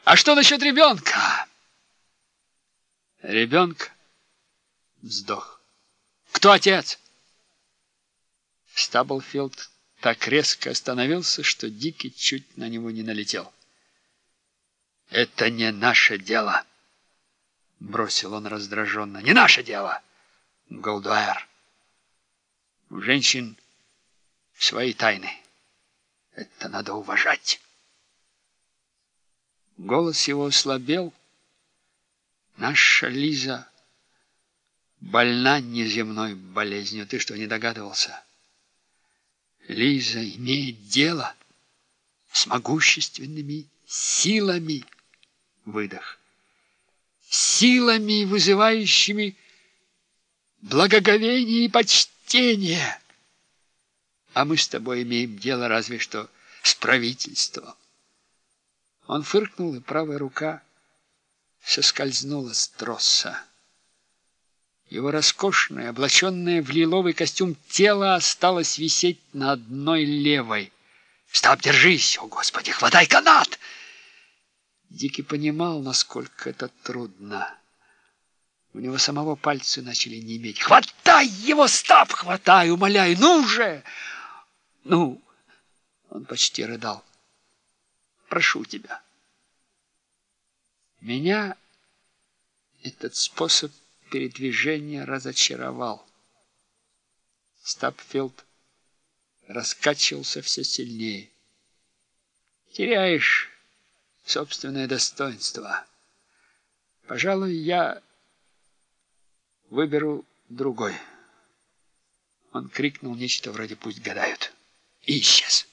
А что насчет ребенка? Ребенка? Вздох. Кто отец? Стаблфилд так резко остановился, что Дикий чуть на него не налетел. «Это не наше дело», — бросил он раздраженно. «Не наше дело, Голдуэр. У женщин свои тайны. Это надо уважать». Голос его ослабел. «Наша Лиза больна неземной болезнью. Ты что, не догадывался? Лиза имеет дело с могущественными силами». Выдох. «Силами, вызывающими благоговение и почтение. А мы с тобой имеем дело разве что с правительством». Он фыркнул, и правая рука соскользнула с троса. Его роскошное, облаченное в лиловый костюм тело осталось висеть на одной левой. «Стаб, держись! О, Господи, хватай канат!» Дикий понимал, насколько это трудно. У него самого пальцы начали неметь. «Хватай его, Стаб, хватай! Умоляю, ну же! Ну!» Он почти рыдал. «Прошу тебя». Меня этот способ передвижения разочаровал. Стабфилд раскачивался все сильнее. «Теряешь собственное достоинство. Пожалуй, я выберу другой». Он крикнул нечто вроде «пусть гадают» и исчез.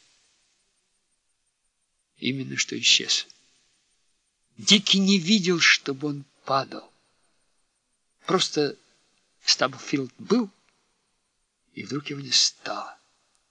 Именно что исчез. Дикий не видел, чтобы он падал. Просто Стаблфилд был, и вдруг его не стало.